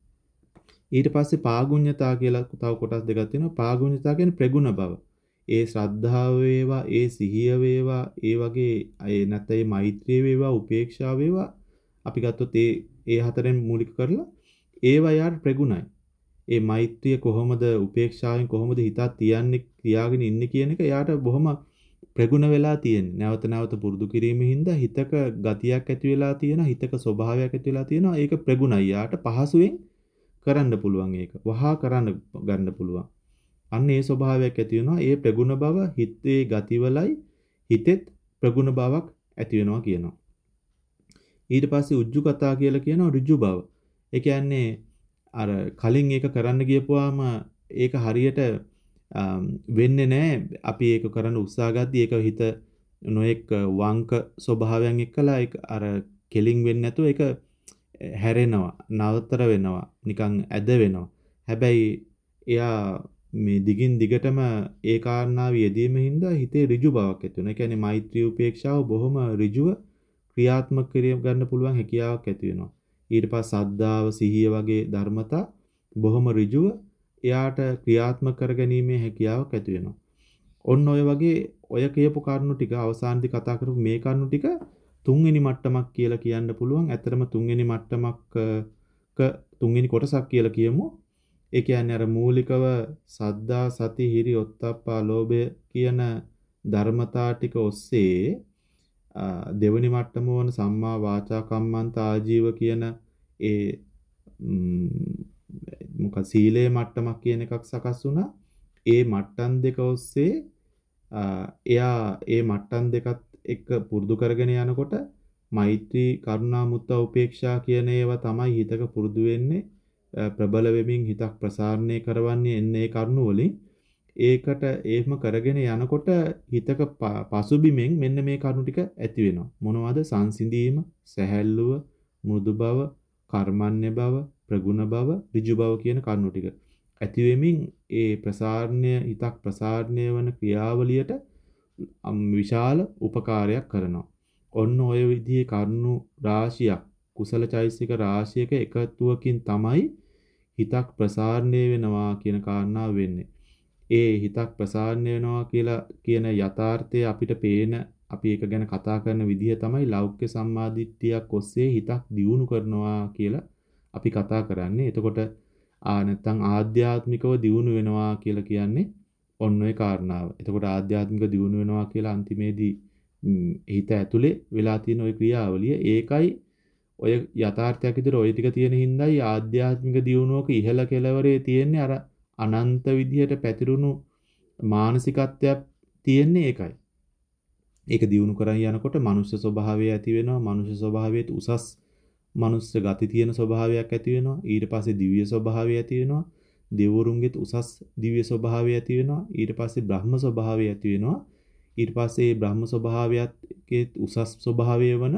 ඊට පස්සේ පාගුඤ්ඤතා කියලා තව කොටස් දෙකක් තියෙනවා. පාගුඤ්ඤතා කියන්නේ ප්‍රගුණ බව. ඒ ශ්‍රද්ධාව වේවා, ඒ සිහිය වේවා, ඒ වගේ ඒ නැත්නම් ඒ මෛත්‍රිය වේවා, උපේක්ෂාව වේවා අපි ගත්තොත් ඒ ඒ හතරෙන් මූලික කරලා ඒවා යාට ප්‍රගුණයි. ඒ මෛත්‍රිය කොහොමද උපේක්ෂාවෙන් කොහොමද හිතක් තියන්නේ තියාගෙන ඉන්නේ කියන එක යාට බොහොම ප්‍රගුණ වෙලා තියෙන්නේ. නැවත නැවත පුරුදු කිරීමෙන් හින්දා හිතක ගතියක් ඇති වෙලා තියෙනවා, හිතක ස්වභාවයක් ඇති වෙලා තියෙනවා. ඒක ප්‍රගුණයි. යාට පහසුවෙන් කරන්න පුළුවන් ඒක. වහා කරන්න ගන්න පුළුවන්. අන්න ඒ ස්වභාවයක් ඇති වෙනවා. ඒ ප්‍රගුණ බව හිතේ ගතිවලයි හිතෙත් ප්‍රගුණ බවක් ඇති වෙනවා කියනවා. ඊට පස්සේ උජ්ජු කතා කියලා කියනවා ඍජු බව. ඒ කියන්නේ අර කලින් ඒක කරන්න ගියපුවාම ඒක හරියට වෙන්නේ නැහැ. අපි ඒක කරන්න උත්සාහ ගද්දි ඒක හිත නොඑක් වංක ස්වභාවයන් එක්කලා ඒක අර කෙලින් වෙන්නේ නැතුව ඒක හැරෙනවා, නවතර වෙනවා, නිකන් ඇද වෙනවා. හැබැයි එයා මේ දිගින් දිගටම ඒ කාරණාව යෙදීමෙන් හින්දා හිතේ ඍජු බවක් ඇති වෙනවා. ඒ කියන්නේ මෛත්‍රී උපේක්ෂාව බොහොම ඍජුව ක්‍රියාත්මක කර ගන්න පුළුවන් හැකියාවක් ඇති වෙනවා. ඊට පස්සේ සද්ධාව, සිහිය වගේ ධර්මතා බොහොම ඍජුව එයාට ක්‍රියාත්මක කරගැනීමේ හැකියාවක් ඇති වෙනවා. ඔන්න ඔය වගේ ඔය කියපු කරුණු ටික අවසානදී කතා කරපු මේ කරුණු ටික තුන්වෙනි මට්ටමක් කියලා කියන්න පුළුවන්. ඇත්තටම තුන්වෙනි මට්ටමක් ක තුන්වෙනි කොටසක් කියලා කියමු. ඒ කියන්නේ අර මූලිකව සද්දා, සති, හිරි, ඔත්තප්පා, ලෝභය කියන ධර්මතා ටික ඔස්සේ දෙවෙනි මට්ටම වන සම්මා වාචා කම්මන්ත ආජීව කියන ඒ මොකක් සීලේ මට්ටමක් කියන එකක් සකස් වුණා. ඒ මට්ටම් දෙක ඔස්සේ එයා ඒ මට්ටම් දෙකත් එක්ක පුරුදු කරගෙන යනකොට මෛත්‍රී, කරුණා, මුත්තා, උපේක්ෂා කියන ඒවා තමයි හිතක පුරුදු වෙන්නේ. ප්‍රබල වෙමින් හිතක් ප්‍රසාරණය කරවන්නේ එන්නේ ඒ කරුණු වලින්. ඒකට එහෙම කරගෙන යනකොට හිතක පසුබිමෙන් මෙන්න මේ කරුණු ටික ඇති වෙනවා. මොනවද? සංසිඳීම, සැහැල්ලුව, මෘදු බව, කර්මන්නේ බව, ප්‍රගුණ බව, ඍජු බව කියන කරුණු ටික. ඇති වෙමින් ඒ ප්‍රසාරණය හිතක් ප්‍රසාරණය වන ක්‍රියාවලියට විශාල උපකාරයක් කරනවා. ඔන්න ඔය විදිහේ කරුණු රාශියක් කුසල චෛසික රාශියක එකතුවකින් තමයි හිතක් ප්‍රසාරණය වෙනවා කියන කාරණාව වෙන්නේ. ඒ හිතක් ප්‍රසාරණය වෙනවා කියලා කියන යථාර්ථය අපිට පේන අපි ඒක ගැන කතා කරන විදිහ තමයි ලෞකික සම්මාදිට්ඨියක් ඔස්සේ හිතක් දියුණු කරනවා කියලා අපි කතා කරන්නේ. එතකොට ආ නැත්තම් ආධ්‍යාත්මිකව දියුණු වෙනවා කියලා කියන්නේ ඔන්න ඔය කාරණාව. එතකොට ආධ්‍යාත්මික දියුණු වෙනවා කියලා අන්තිමේදී හිත ඇතුලේ වෙලා තියෙන ওই ක්‍රියාවලිය ඒකයි ඔය යථාර්ථයක් විතර ওই ටික තියෙන හින්දායි ආධ්‍යාත්මික දියුණුවක ඉහළ කෙළවරේ තියෙන්නේ අර අනන්ත විදිහට පැතිරුණු මානසිකත්වයක් තියෙන්නේ ඒකයි. ඒක දියුණු කරන් යනකොට මනුෂ්‍ය ස්වභාවය ඇති වෙනවා. මනුෂ්‍ය ස්වභාවයේත් උසස් මනුෂ්‍ය ගති තියෙන ස්වභාවයක් ඇති වෙනවා. ඊට පස්සේ දිව්‍ය ස්වභාවය ඇති වෙනවා. දෙවරුන්ගෙත් උසස් දිව්‍ය ස්වභාවය ඇති වෙනවා. ඊට පස්සේ බ්‍රහ්ම ස්වභාවය ඇති වෙනවා. ඊට පස්සේ බ්‍රහ්ම ස්වභාවයත් උසස් ස්වභාවය වන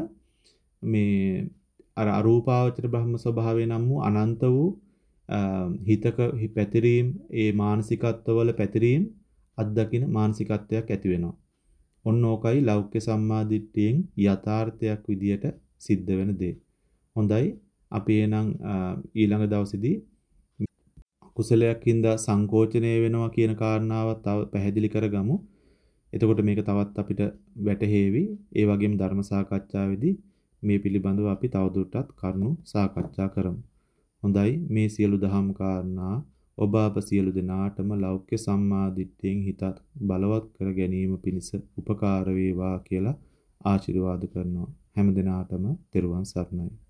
මේ අර අරූපාවචර බ්‍රහ්ම ස්වභාවය නම් වූ අනන්ත වූ හිතක පැතිරීම ඒ මානසිකත්වවල පැතිරීම අත්දකින මානසිකත්වයක් ඇති වෙනවා. ඔන්න ඕකයි ලෞකික සම්මාදිට්ඨියෙන් යථාර්ථයක් විදියට සිද්ධ වෙන දේ. හොඳයි අපි එනං ඊළඟ දවසේදී කුසලයක් හින්දා සංකෝචනය වෙනවා කියන කාරණාව තව පැහැදිලි කරගමු. එතකොට මේක තවත් අපිට වැටහෙවි. ඒ වගේම ධර්ම සාකච්ඡාවේදී මේ පිළිබඳව අපි තවදුරටත් කරුණු සාකච්ඡා කරමු. හොඳයි මේ සියලු දහම් කාරණා ඔබ අප සියලු දෙනාටම ලෞකික සම්මාදිට්ඨියෙන් හිත බලවත් කර ගැනීම පිණිස උපකාර වේවා කියලා ආශිර්වාද කරනවා. හැම දිනාටම තෙරුවන් සරණයි.